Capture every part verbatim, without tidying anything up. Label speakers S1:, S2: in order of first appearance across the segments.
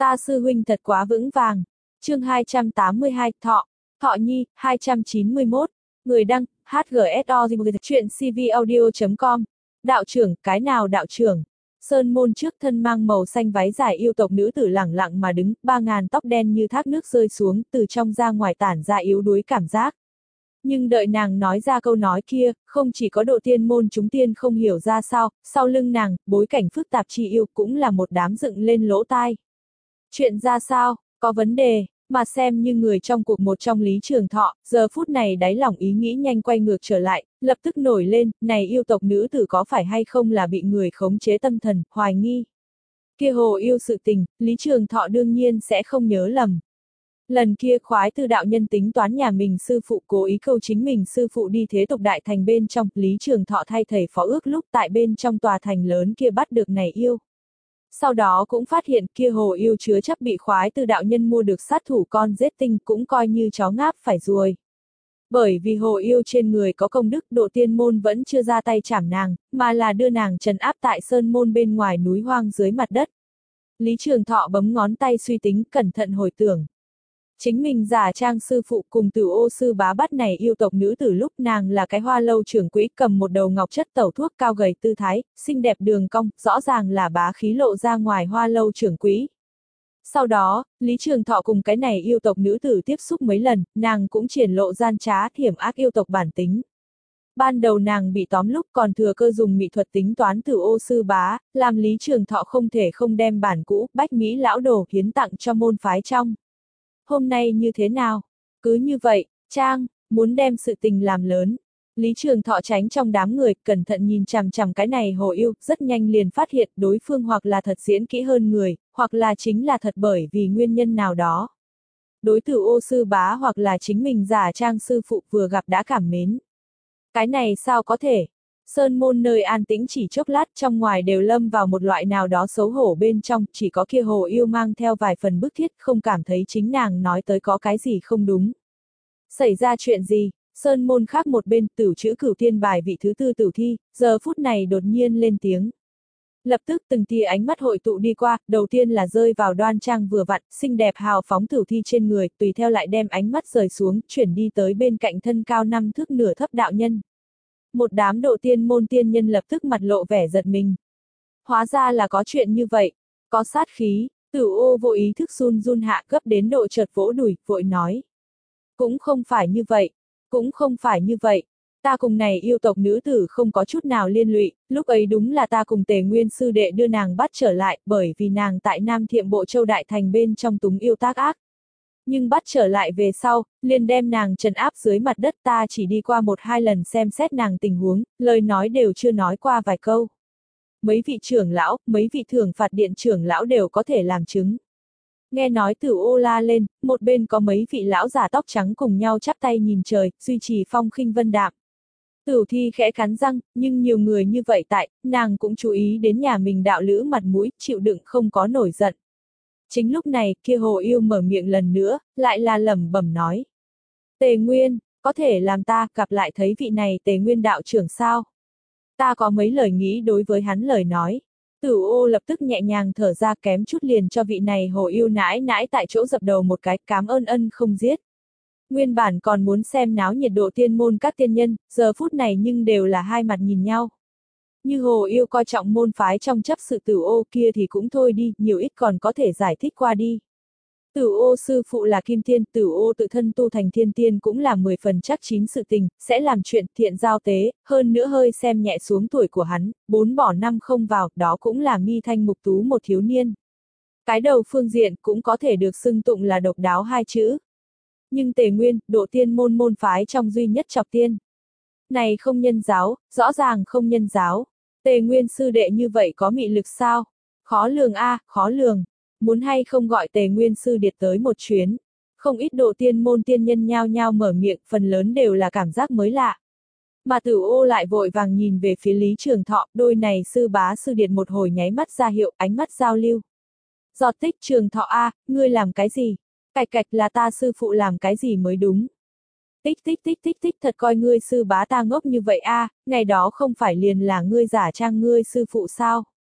S1: Ta sư huynh thật quá vững vàng. Chương hai trăm tám mươi hai, Thọ, Thọ Nhi, hai trăm chín mươi mốt. Người đăng, hát giê ét o chuyện cvaudio chấm com. Đạo trưởng, cái nào đạo trưởng? Sơn môn trước thân mang màu xanh váy dài yêu tộc nữ tử lẳng lặng mà đứng, ba ngàn tóc đen như thác nước rơi xuống, từ trong ra ngoài tản ra yếu đuối cảm giác. Nhưng đợi nàng nói ra câu nói kia, không chỉ có độ tiên môn chúng tiên không hiểu ra sao, sau lưng nàng, bối cảnh phức tạp chi yêu cũng là một đám dựng lên lỗ tai. Chuyện ra sao, có vấn đề, mà xem như người trong cuộc một trong Lý Trường Thọ, giờ phút này đáy lòng ý nghĩ nhanh quay ngược trở lại, lập tức nổi lên, này yêu tộc nữ tử có phải hay không là bị người khống chế tâm thần, hoài nghi. Kia hồ yêu sự tình, Lý Trường Thọ đương nhiên sẽ không nhớ lầm. Lần kia khoái tư đạo nhân tính toán nhà mình sư phụ cố ý câu chính mình sư phụ đi thế tục đại thành bên trong, Lý Trường Thọ thay thầy phó ước lúc tại bên trong tòa thành lớn kia bắt được này yêu. Sau đó cũng phát hiện kia hồ yêu chứa chấp bị khoái tư đạo nhân mua được sát thủ con giết tinh cũng coi như chó ngáp phải ruồi. Bởi vì hồ yêu trên người có công đức, độ tiên môn vẫn chưa ra tay chảm nàng, mà là đưa nàng trấn áp tại sơn môn bên ngoài núi hoang dưới mặt đất. Lý Trường Thọ bấm ngón tay suy tính, cẩn thận hồi tưởng. Chính mình giả trang sư phụ cùng Tử Ô sư bá bắt này yêu tộc nữ tử lúc nàng là cái hoa lâu trưởng quỹ cầm một đầu ngọc chất tẩu thuốc cao gầy tư thái, xinh đẹp đường cong, rõ ràng là bá khí lộ ra ngoài hoa lâu trưởng quỹ. Sau đó, Lý Trường Thọ cùng cái này yêu tộc nữ tử tiếp xúc mấy lần, nàng cũng triển lộ gian trá hiểm ác yêu tộc bản tính. Ban đầu nàng bị tóm lúc còn thừa cơ dùng mỹ thuật tính toán Tử Ô sư bá, làm Lý Trường Thọ không thể không đem bản cũ, bách mỹ lão đồ hiến tặng cho môn phái trong. Hôm nay như thế nào? Cứ như vậy, Trang, muốn đem sự tình làm lớn. Lý Trường Thọ tránh trong đám người, cẩn thận nhìn chằm chằm cái này hồ yêu, rất nhanh liền phát hiện đối phương hoặc là thật diễn kỹ hơn người, hoặc là chính là thật bởi vì nguyên nhân nào đó. Đối Tử Ô sư bá hoặc là chính mình giả trang sư phụ vừa gặp đã cảm mến. Cái này sao có thể? Sơn môn nơi an tĩnh chỉ chốc lát, trong ngoài đều lâm vào một loại nào đó xấu hổ bên trong, chỉ có kia hồ yêu mang theo vài phần bức thiết, không cảm thấy chính nàng nói tới có cái gì không đúng. Xảy ra chuyện gì? Sơn môn khác một bên, Tửu chữ Cửu Thiên bài vị thứ tư Tửu Thi, giờ phút này đột nhiên lên tiếng. Lập tức từng tia ánh mắt hội tụ đi qua, đầu tiên là rơi vào đoan trang vừa vặn, xinh đẹp hào phóng Tửu Thi trên người, tùy theo lại đem ánh mắt rời xuống, chuyển đi tới bên cạnh thân cao năm thước nửa thấp đạo nhân. Một đám độ tiên môn tiên nhân lập tức mặt lộ vẻ giật mình. Hóa ra là có chuyện như vậy, có sát khí, Tử Ô vô ý thức run run hạ gấp đến độ chợt vỗ đùi, vội nói. Cũng không phải như vậy, cũng không phải như vậy, ta cùng này yêu tộc nữ tử không có chút nào liên lụy, lúc ấy đúng là ta cùng Tề Nguyên sư đệ đưa nàng bắt trở lại, bởi vì nàng tại Nam Thiệm Bộ Châu Đại Thành bên trong túng yêu tác ác. Nhưng bắt trở lại về sau, liền đem nàng trấn áp dưới mặt đất, ta chỉ đi qua một hai lần xem xét nàng tình huống, lời nói đều chưa nói qua vài câu. Mấy vị trưởng lão, mấy vị thưởng phạt điện trưởng lão đều có thể làm chứng. Nghe nói Tử Ô la lên, một bên có mấy vị lão già tóc trắng cùng nhau chắp tay nhìn trời, duy trì phong khinh vân đạm. Tửu Thi khẽ cắn răng, nhưng nhiều người như vậy tại, nàng cũng chú ý đến nhà mình đạo lữ mặt mũi, chịu đựng không có nổi giận. Chính lúc này, kia hồ yêu mở miệng lần nữa, lại là lẩm bẩm nói. Tề Nguyên, có thể làm ta gặp lại thấy vị này Tề Nguyên đạo trưởng sao? Ta có mấy lời nghĩ đối với hắn lời nói. Tửu Ô lập tức nhẹ nhàng thở ra, kém chút liền cho vị này hồ yêu nãi nãi tại chỗ dập đầu một cái, cám ơn ân không giết. Nguyên bản còn muốn xem náo nhiệt độ tiên môn các tiên nhân, giờ phút này nhưng đều là hai mặt nhìn nhau. Như hồ yêu coi trọng môn phái trong chấp sự Tử Ô kia thì cũng thôi đi, nhiều ít còn có thể giải thích qua đi. Tử Ô sư phụ là Kim Tiên, Tử Ô tự thân tu thành thiên tiên cũng là mười phần chắc chín sự tình, sẽ làm chuyện thiện giao tế, hơn nữa hơi xem nhẹ xuống tuổi của hắn, bốn bỏ năm không vào, đó cũng là mi thanh mục tú một thiếu niên. Cái đầu phương diện cũng có thể được xưng tụng là độc đáo hai chữ. Nhưng Tề Nguyên, độ tiên môn môn phái trong duy nhất chọc tiên. Này không nhân giáo, rõ ràng không nhân giáo. Tề Nguyên sư đệ như vậy có mị lực sao? Khó lường a, à, khó lường. Muốn hay không gọi Tề Nguyên sư điệt tới một chuyến. Không ít độ tiên môn tiên nhân nhao nhao mở miệng, phần lớn đều là cảm giác mới lạ. Mà Tử Ô lại vội vàng nhìn về phía Lý Trường Thọ, đôi này sư bá sư điệt một hồi nháy mắt ra hiệu, ánh mắt giao lưu. Giọt tích Trường Thọ a, à, ngươi làm cái gì? Cạch cạch là ta sư phụ làm cái gì mới đúng? Tích tích tích tích tích thật coi ngươi sư bá ta ngốc như vậy a, à, ngày đó không phải liền là ngươi giả trang ngươi sư phụ sao?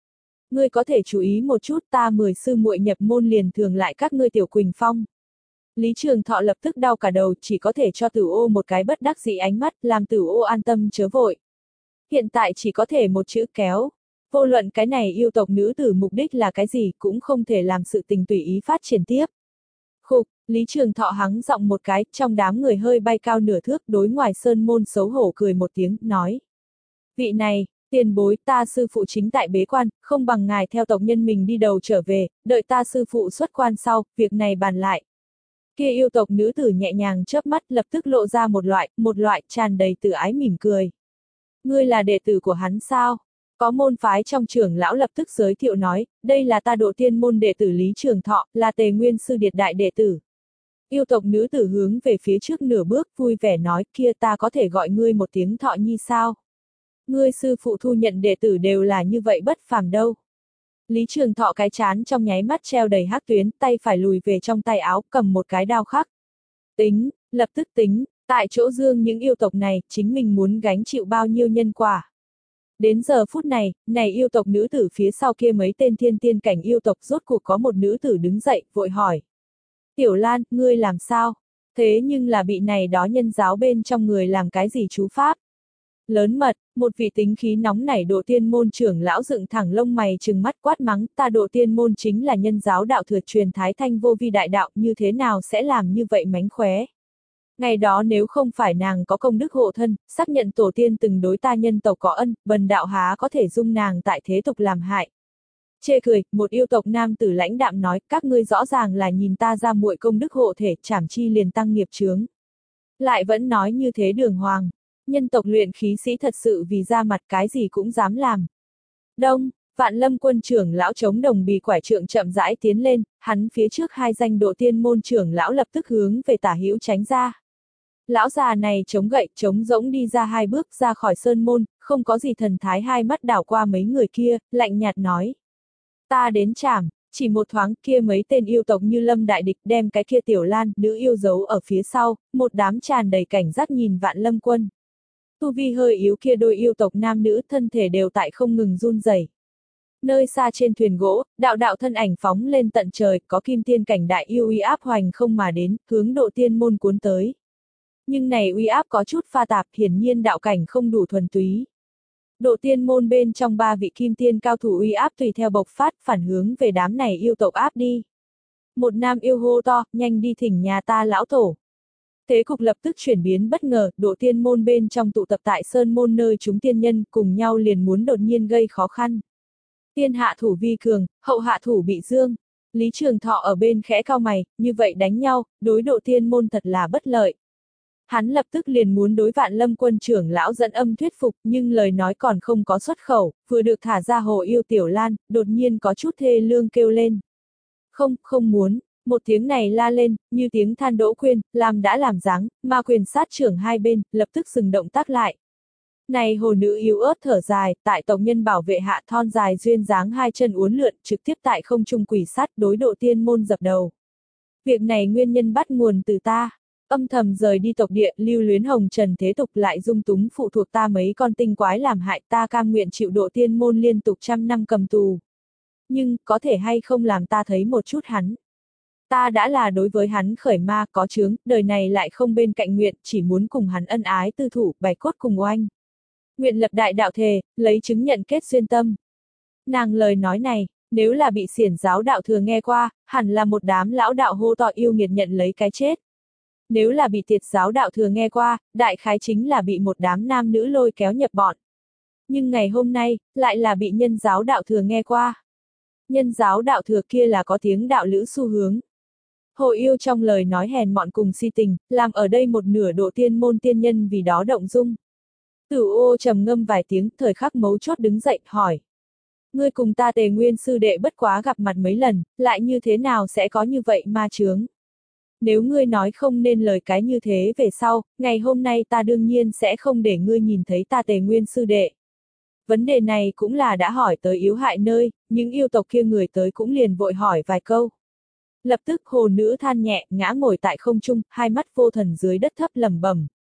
S1: ngươi có thể chú ý một chút, ta mười sư muội nhập môn liền thường lại các ngươi Tiểu Quỳnh Phong. Lý Trường Thọ lập tức đau cả đầu, chỉ có thể cho Tử Ô một cái bất đắc dĩ ánh mắt, làm Tử Ô an tâm chớ vội. Hiện tại chỉ có thể một chữ kéo. Vô luận cái này yêu tộc nữ tử mục đích là cái gì cũng không thể làm sự tình tùy ý phát triển tiếp. Khục, Lý Trường Thọ hắng giọng một cái, trong đám người hơi bay cao nửa thước, đối ngoài sơn môn xấu hổ cười một tiếng, nói. Vị này, tiền bối, ta sư phụ chính tại bế quan, không bằng ngài theo tộc nhân mình đi đầu trở về, đợi ta sư phụ xuất quan sau, việc này bàn lại. Kia yêu tộc nữ tử nhẹ nhàng chớp mắt, lập tức lộ ra một loại, một loại tràn đầy tự ái mỉm cười. Ngươi là đệ tử của hắn sao? Có môn phái trong trưởng lão lập tức giới thiệu nói, đây là ta Độ Tiên môn đệ tử Lý Trường Thọ, là Tề Nguyên sư điệt đại đệ tử. Yêu tộc nữ tử hướng về phía trước nửa bước, vui vẻ nói, kia ta có thể gọi ngươi một tiếng Thọ Nhi sao? Ngươi sư phụ thu nhận đệ tử đều là như vậy bất phàm đâu. Lý Trường Thọ cái chán trong nháy mắt treo đầy hắc tuyến, tay phải lùi về trong tay áo, cầm một cái đao khắc. Tính, lập tức tính, tại chỗ dương những yêu tộc này, chính mình muốn gánh chịu bao nhiêu nhân quả. Đến giờ phút này, này yêu tộc nữ tử phía sau kia mấy tên thiên tiên cảnh yêu tộc rốt cuộc có một nữ tử đứng dậy, vội hỏi. Tiểu Lan, ngươi làm sao? Thế nhưng là bị này đó nhân giáo bên trong người làm cái gì chú pháp? Lớn mật, một vị tính khí nóng nảy Độ Tiên môn trưởng lão dựng thẳng lông mày trừng mắt quát mắng, ta Độ Tiên môn chính là nhân giáo đạo thừa truyền thái thanh vô vi đại đạo, như thế nào sẽ làm như vậy mánh khóe? Ngày đó nếu không phải nàng có công đức hộ thân, xác nhận tổ tiên từng đối ta nhân tộc có ân, bần đạo há có thể dung nàng tại thế tục làm hại. Chê cười, một yêu tộc nam tử lãnh đạm nói, các ngươi rõ ràng là nhìn ta ra muội công đức hộ thể, chảm chi liền tăng nghiệp chướng. Lại vẫn nói như thế đường hoàng. Nhân tộc luyện khí sĩ thật sự vì ra mặt cái gì cũng dám làm. Đông, Vạn Lâm quân trưởng lão chống đồng bì quải trượng chậm rãi tiến lên, hắn phía trước hai danh Độ Tiên môn trưởng lão lập tức hướng về tả hữu tránh ra. Lão già này chống gậy, chống rỗng đi ra hai bước ra khỏi sơn môn, không có gì thần thái, hai mắt đảo qua mấy người kia, lạnh nhạt nói. Ta đến chảm, chỉ một thoáng kia mấy tên yêu tộc như lâm đại địch đem cái kia Tiểu Lan, nữ yêu giấu ở phía sau, một đám tràn đầy cảnh giác nhìn Vạn Lâm quân. Tu vi hơi yếu kia đôi yêu tộc nam nữ thân thể đều tại không ngừng run rẩy. Nơi xa trên thuyền gỗ, đạo đạo thân ảnh phóng lên tận trời, có kim tiên cảnh đại yêu uy áp hoành không mà đến, hướng Độ Tiên môn cuốn tới. Nhưng này uy áp có chút pha tạp, hiển nhiên đạo cảnh không đủ thuần túy. Độ Tiên môn bên trong ba vị kim tiên cao thủ uy áp tùy theo bộc phát, phản hướng về đám này yêu tộc áp đi. Một nam yêu hô to, nhanh đi thỉnh nhà ta lão tổ. Thế cục lập tức chuyển biến bất ngờ, Độ Tiên môn bên trong tụ tập tại sơn môn nơi chúng tiên nhân cùng nhau liền muốn đột nhiên gây khó khăn. Tiên hạ thủ vi cường, hậu hạ thủ bị dương. Lý Trường Thọ ở bên khẽ cau mày, như vậy đánh nhau, đối Độ Tiên môn thật là bất lợi. Hắn lập tức liền muốn đối Vạn Lâm quân trưởng lão dẫn âm thuyết phục, nhưng lời nói còn không có xuất khẩu, vừa được thả ra hồ yêu Tiểu Lan, đột nhiên có chút thê lương kêu lên. Không, không muốn. Một tiếng này la lên, như tiếng than đỗ quyên, làm đã làm dáng, mà quyền sát trưởng hai bên, lập tức dừng động tác lại. Này hồ nữ yếu ớt thở dài, tại tộc nhân bảo vệ hạ thon dài duyên dáng hai chân uốn lượn, trực tiếp tại không trung quỷ sát đối Độ Tiên môn dập đầu. Việc này nguyên nhân bắt nguồn từ ta. Âm thầm rời đi tộc địa, lưu luyến hồng trần thế tục lại dung túng phụ thuộc ta mấy con tinh quái làm hại, ta cam nguyện chịu Độ Tiên môn liên tục trăm năm cầm tù. Nhưng, có thể hay không làm ta thấy một chút hắn. Ta đã là đối với hắn khởi ma có chướng, đời này lại không bên cạnh nguyện, chỉ muốn cùng hắn ân ái tư thủ, bày cốt cùng oanh. Nguyện lập đại đạo thề, lấy chứng nhận kết duyên tâm. Nàng lời nói này, nếu là bị xiển giáo đạo thừa nghe qua, hẳn là một đám lão đạo hô to yêu nghiệt nhận lấy cái chết. Nếu là bị tiệt giáo đạo thừa nghe qua, đại khái chính là bị một đám nam nữ lôi kéo nhập bọn. Nhưng ngày hôm nay, lại là bị nhân giáo đạo thừa nghe qua. Nhân giáo đạo thừa kia là có tiếng đạo lữ xu hướng. Hồ yêu trong lời nói hèn mọn cùng si tình, làm ở đây một nửa Độ Tiên môn tiên nhân vì đó động dung. Tử Ô trầm ngâm vài tiếng, thời khắc mấu chốt đứng dậy, hỏi. Ngươi cùng ta Tề Nguyên sư đệ bất quá gặp mặt mấy lần, lại như thế nào sẽ có như vậy ma chướng? Nếu ngươi nói không nên lời cái như thế về sau, ngày hôm nay ta đương nhiên sẽ không để ngươi nhìn thấy ta Tề Nguyên sư đệ. Vấn đề này cũng là đã hỏi tới yếu hại nơi, những yêu tộc kia người tới cũng liền vội hỏi vài câu. Lập tức hồ nữ than nhẹ, ngã ngồi tại không trung, hai mắt vô thần dưới đất thấp lẩm bẩm.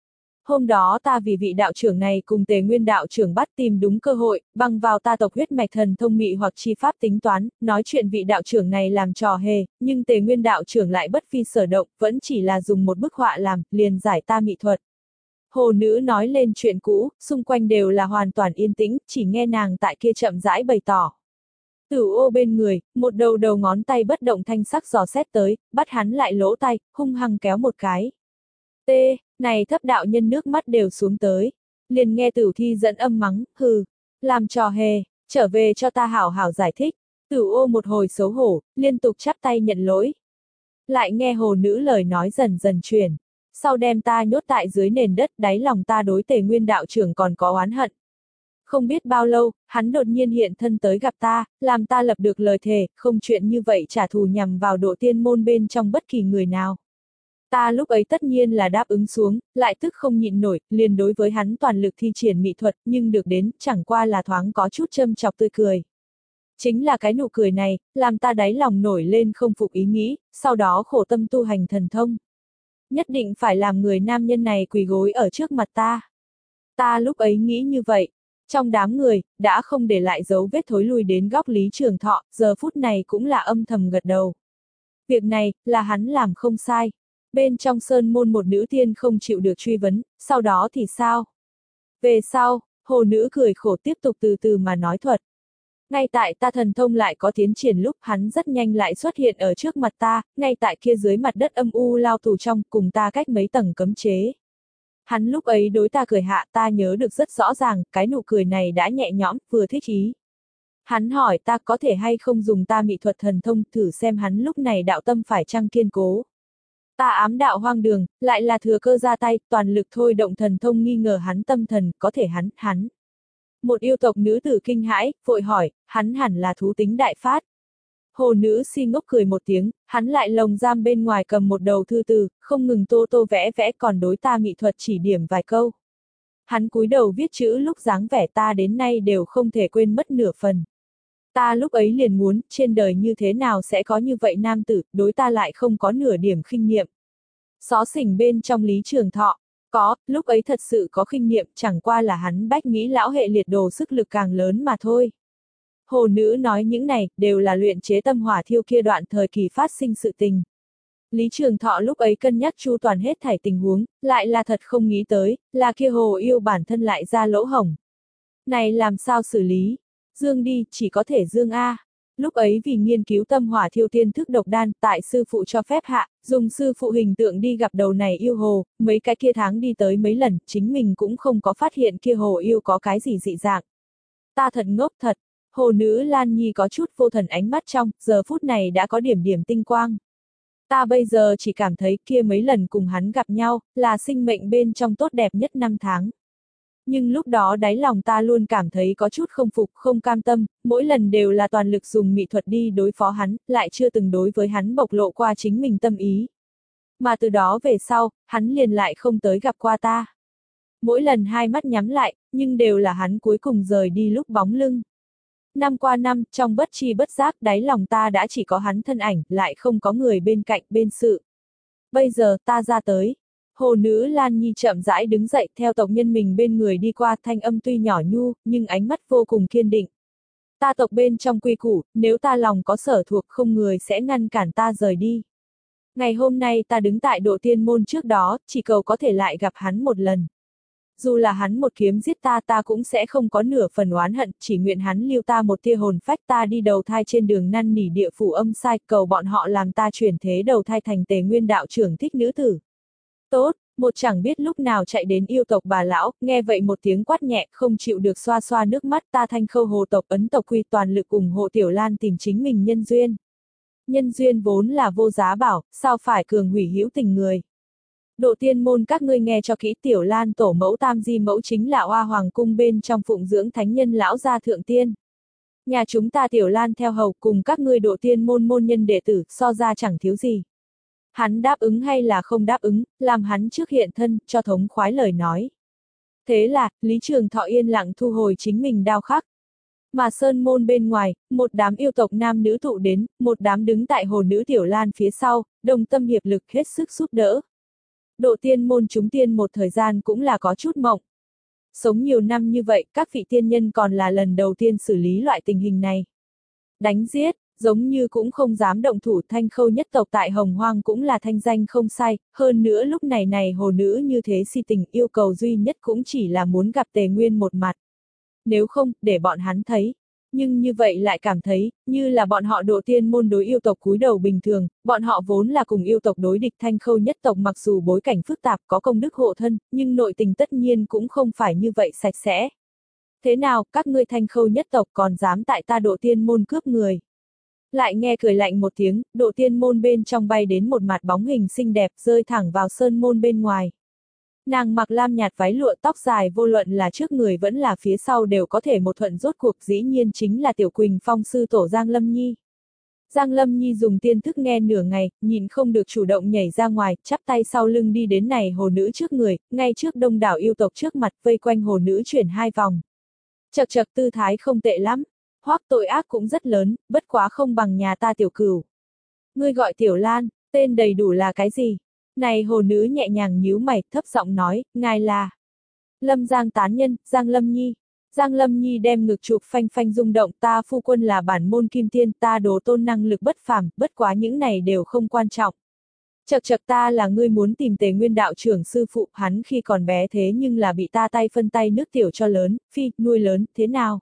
S1: Hôm đó ta vì vị đạo trưởng này cùng Tề Nguyên đạo trưởng bắt tìm đúng cơ hội, băng vào ta tộc huyết mạch thần thông mị hoặc chi pháp tính toán, nói chuyện vị đạo trưởng này làm trò hề, nhưng Tề Nguyên đạo trưởng lại bất phi sở động, vẫn chỉ là dùng một bức họa làm, liền giải ta mị thuật. Hồ nữ nói lên chuyện cũ, xung quanh đều là hoàn toàn yên tĩnh, chỉ nghe nàng tại kia chậm rãi bày tỏ. Tử ô bên người, một đầu đầu ngón tay bất động thanh sắc dò xét tới, bắt hắn lại lỗ tay, hung hăng kéo một cái. T, này thấp đạo nhân nước mắt đều xuống tới. Liền nghe Tử Thi dẫn âm mắng, hừ, làm trò hề, trở về cho ta hảo hảo giải thích. Tử ô một hồi xấu hổ, liên tục chắp tay nhận lỗi. Lại nghe hồ nữ lời nói dần dần chuyển. Sau đem ta nhốt tại dưới nền đất, đáy lòng ta đối Tề Nguyên đạo trưởng còn có oán hận. Không biết bao lâu, hắn đột nhiên hiện thân tới gặp ta, làm ta lập được lời thề, không chuyện như vậy trả thù nhằm vào độ tiên môn bên trong bất kỳ người nào. Ta lúc ấy tất nhiên là đáp ứng xuống, lại tức không nhịn nổi, liền đối với hắn toàn lực thi triển mỹ thuật, nhưng được đến, chẳng qua là thoáng có chút châm chọc tươi cười. Chính là cái nụ cười này, làm ta đáy lòng nổi lên không phục ý nghĩ, sau đó khổ tâm tu hành thần thông. Nhất định phải làm người nam nhân này quỳ gối ở trước mặt ta. Ta lúc ấy nghĩ như vậy. Trong đám người, đã không để lại dấu vết thối lui đến góc Lý Trường Thọ, giờ phút này cũng là âm thầm gật đầu. Việc này, là hắn làm không sai. Bên trong sơn môn một nữ tiên không chịu được truy vấn, sau đó thì sao? Về sau, hồ nữ cười khổ tiếp tục từ từ mà nói thuật. Ngay tại ta thần thông lại có tiến triển lúc hắn rất nhanh lại xuất hiện ở trước mặt ta, ngay tại kia dưới mặt đất âm u lao tù trong, cùng ta cách mấy tầng cấm chế. Hắn lúc ấy đối ta cười hạ, ta nhớ được rất rõ ràng, cái nụ cười này đã nhẹ nhõm, vừa thích ý. Hắn hỏi ta có thể hay không dùng ta mị thuật thần thông thử xem hắn lúc này đạo tâm phải chăng kiên cố. Ta ám đạo hoang đường, lại là thừa cơ ra tay, toàn lực thôi động thần thông nghi ngờ hắn tâm thần, có thể hắn, hắn. Một yêu tộc nữ tử kinh hãi, vội hỏi, hắn hẳn là thú tính đại phát. Hồ nữ si ngốc cười một tiếng, hắn lại lồng giam bên ngoài cầm một đầu thư từ, không ngừng tô tô vẽ vẽ còn đối ta mỹ thuật chỉ điểm vài câu. Hắn cúi đầu viết chữ lúc dáng vẻ ta đến nay đều không thể quên mất nửa phần. Ta lúc ấy liền muốn, trên đời như thế nào sẽ có như vậy nam tử, đối ta lại không có nửa điểm khinh niệm. Xó xỉnh bên trong Lý Trường Thọ, có, lúc ấy thật sự có khinh niệm, chẳng qua là hắn bách nghĩ lão hệ liệt đồ sức lực càng lớn mà thôi. Hồ nữ nói những này, đều là luyện chế tâm hỏa thiêu kia đoạn thời kỳ phát sinh sự tình. Lý Trường Thọ lúc ấy cân nhắc chu toàn hết thảy tình huống, lại là thật không nghĩ tới, là kia hồ yêu bản thân lại ra lỗ hổng. Này làm sao xử lý? Dương đi, chỉ có thể dương A. Lúc ấy vì nghiên cứu tâm hỏa thiêu tiên thức độc đan, tại sư phụ cho phép hạ, dùng sư phụ hình tượng đi gặp đầu này yêu hồ, mấy cái kia tháng đi tới mấy lần, chính mình cũng không có phát hiện kia hồ yêu có cái gì dị dạng. Ta thật ngốc thật. Hồ nữ Lan Nhi có chút vô thần ánh mắt trong, giờ phút này đã có điểm điểm tinh quang. Ta bây giờ chỉ cảm thấy kia mấy lần cùng hắn gặp nhau, là sinh mệnh bên trong tốt đẹp nhất năm tháng. Nhưng lúc đó đáy lòng ta luôn cảm thấy có chút không phục, không cam tâm, mỗi lần đều là toàn lực dùng mỹ thuật đi đối phó hắn, lại chưa từng đối với hắn bộc lộ qua chính mình tâm ý. Mà từ đó về sau, hắn liền lại không tới gặp qua ta. Mỗi lần hai mắt nhắm lại, nhưng đều là hắn cuối cùng rời đi lúc bóng lưng. Năm qua năm, trong bất chi bất giác đáy lòng ta đã chỉ có hắn thân ảnh, lại không có người bên cạnh, bên sự. Bây giờ, ta ra tới. Hồ nữ Lan Nhi chậm rãi đứng dậy theo tộc nhân mình bên người đi qua, thanh âm tuy nhỏ nhu, nhưng ánh mắt vô cùng kiên định. Ta tộc bên trong quy củ, nếu ta lòng có sở thuộc không người sẽ ngăn cản ta rời đi. Ngày hôm nay ta đứng tại độ tiên môn trước đó, chỉ cầu có thể lại gặp hắn một lần. Dù là hắn một kiếm giết ta ta cũng sẽ không có nửa phần oán hận, chỉ nguyện hắn lưu ta một tia hồn phách ta đi đầu thai trên đường năn nỉ địa phủ âm sai, cầu bọn họ làm ta chuyển thế đầu thai thành Tề Nguyên đạo trưởng thích nữ tử. Tốt, một chẳng biết lúc nào chạy đến yêu tộc bà lão, nghe vậy một tiếng quát nhẹ, không chịu được xoa xoa nước mắt ta thanh khâu hồ tộc ấn tộc quy toàn lực ủng hộ Tiểu Lan tìm chính mình nhân duyên. Nhân duyên vốn là vô giá bảo, sao phải cường hủy hữu tình người. Độ tiên môn các ngươi nghe cho kỹ, Tiểu Lan tổ mẫu tam di mẫu chính là Hoa Hoàng cung bên trong phụng dưỡng thánh nhân lão gia thượng tiên. Nhà chúng ta Tiểu Lan theo hầu cùng các ngươi độ tiên môn môn nhân đệ tử so ra chẳng thiếu gì. Hắn đáp ứng hay là không đáp ứng, làm hắn trước hiện thân, cho thống khoái lời nói. Thế là, Lý Trường Thọ yên lặng thu hồi chính mình đao khắc. Mà sơn môn bên ngoài, một đám yêu tộc nam nữ tụ đến, một đám đứng tại hồ nữ Tiểu Lan phía sau, đồng tâm hiệp lực hết sức giúp đỡ. Độ tiên môn chúng tiên một thời gian cũng là có chút mộng. Sống nhiều năm như vậy, các vị tiên nhân còn là lần đầu tiên xử lý loại tình hình này. Đánh giết, giống như cũng không dám động thủ. Thanh Khâu nhất tộc tại Hồng Hoang cũng là thanh danh không sai, hơn nữa lúc này này hồ nữ như thế si tình, yêu cầu duy nhất cũng chỉ là muốn gặp Tề Nguyên một mặt. Nếu không, để bọn hắn thấy. Nhưng như vậy lại cảm thấy, như là bọn họ độ tiên môn đối yêu tộc cúi đầu bình thường, bọn họ vốn là cùng yêu tộc đối địch. Thanh Khâu nhất tộc mặc dù bối cảnh phức tạp có công đức hộ thân, nhưng nội tình tất nhiên cũng không phải như vậy sạch sẽ. Thế nào, các ngươi Thanh Khâu nhất tộc còn dám tại ta độ tiên môn cướp người? Lại nghe cười lạnh một tiếng, độ tiên môn bên trong bay đến một mặt bóng hình xinh đẹp rơi thẳng vào sơn môn bên ngoài. Nàng mặc lam nhạt váy lụa, tóc dài, vô luận là trước người vẫn là phía sau đều có thể một thuận rốt cuộc, dĩ nhiên chính là Tiểu Quỳnh Phong sư tổ Giang Lâm Nhi. Giang Lâm Nhi dùng tiên thức nghe nửa ngày, nhìn không được chủ động nhảy ra ngoài, chắp tay sau lưng đi đến này hồ nữ trước người, ngay trước đông đảo yêu tộc trước mặt, vây quanh hồ nữ chuyển hai vòng. Chật chật, tư thái không tệ lắm. Hoắc tội ác cũng rất lớn, bất quá không bằng nhà ta Tiểu Cửu. Ngươi gọi Tiểu Lan, tên đầy đủ là cái gì? Này hồ nữ nhẹ nhàng nhíu mày, thấp giọng nói, ngài là Lâm Giang tán nhân, Giang Lâm Nhi. Giang Lâm Nhi đem ngực chụp phanh phanh rung động, ta phu quân là bản môn kim tiên, ta đồ tôn năng lực bất phàm, bất quá những này đều không quan trọng. Chật chật, ta là ngươi muốn tìm Tề Nguyên đạo trưởng sư phụ, hắn khi còn bé thế nhưng là bị ta tay phân tay nước tiểu cho lớn, phi, nuôi lớn, thế nào?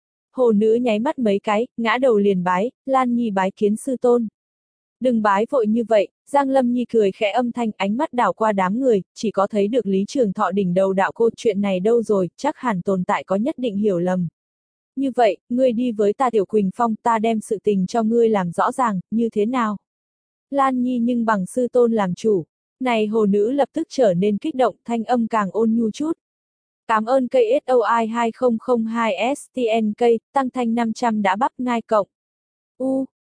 S1: Hồ nữ nháy mắt mấy cái, ngã đầu liền bái, Lan Nhi bái kiến sư tôn. Đừng bái vội như vậy, Giang Lâm Nhi cười khẽ, âm thanh, ánh mắt đảo qua đám người, chỉ có thấy được Lý Trường Thọ đỉnh đầu đạo cô, chuyện này đâu rồi, chắc hẳn tồn tại có nhất định hiểu lầm. Như vậy, ngươi đi với ta Tiểu Quỳnh Phong, ta đem sự tình cho ngươi làm rõ ràng, như thế nào? Lan Nhi nhưng bằng sư tôn làm chủ. Này hồ nữ lập tức trở nên kích động, thanh âm càng ôn nhu chút. Cảm ơn cây ét o i hai không không hai S T N K, tăng thanh năm trăm đã bắp ngai cộng. U,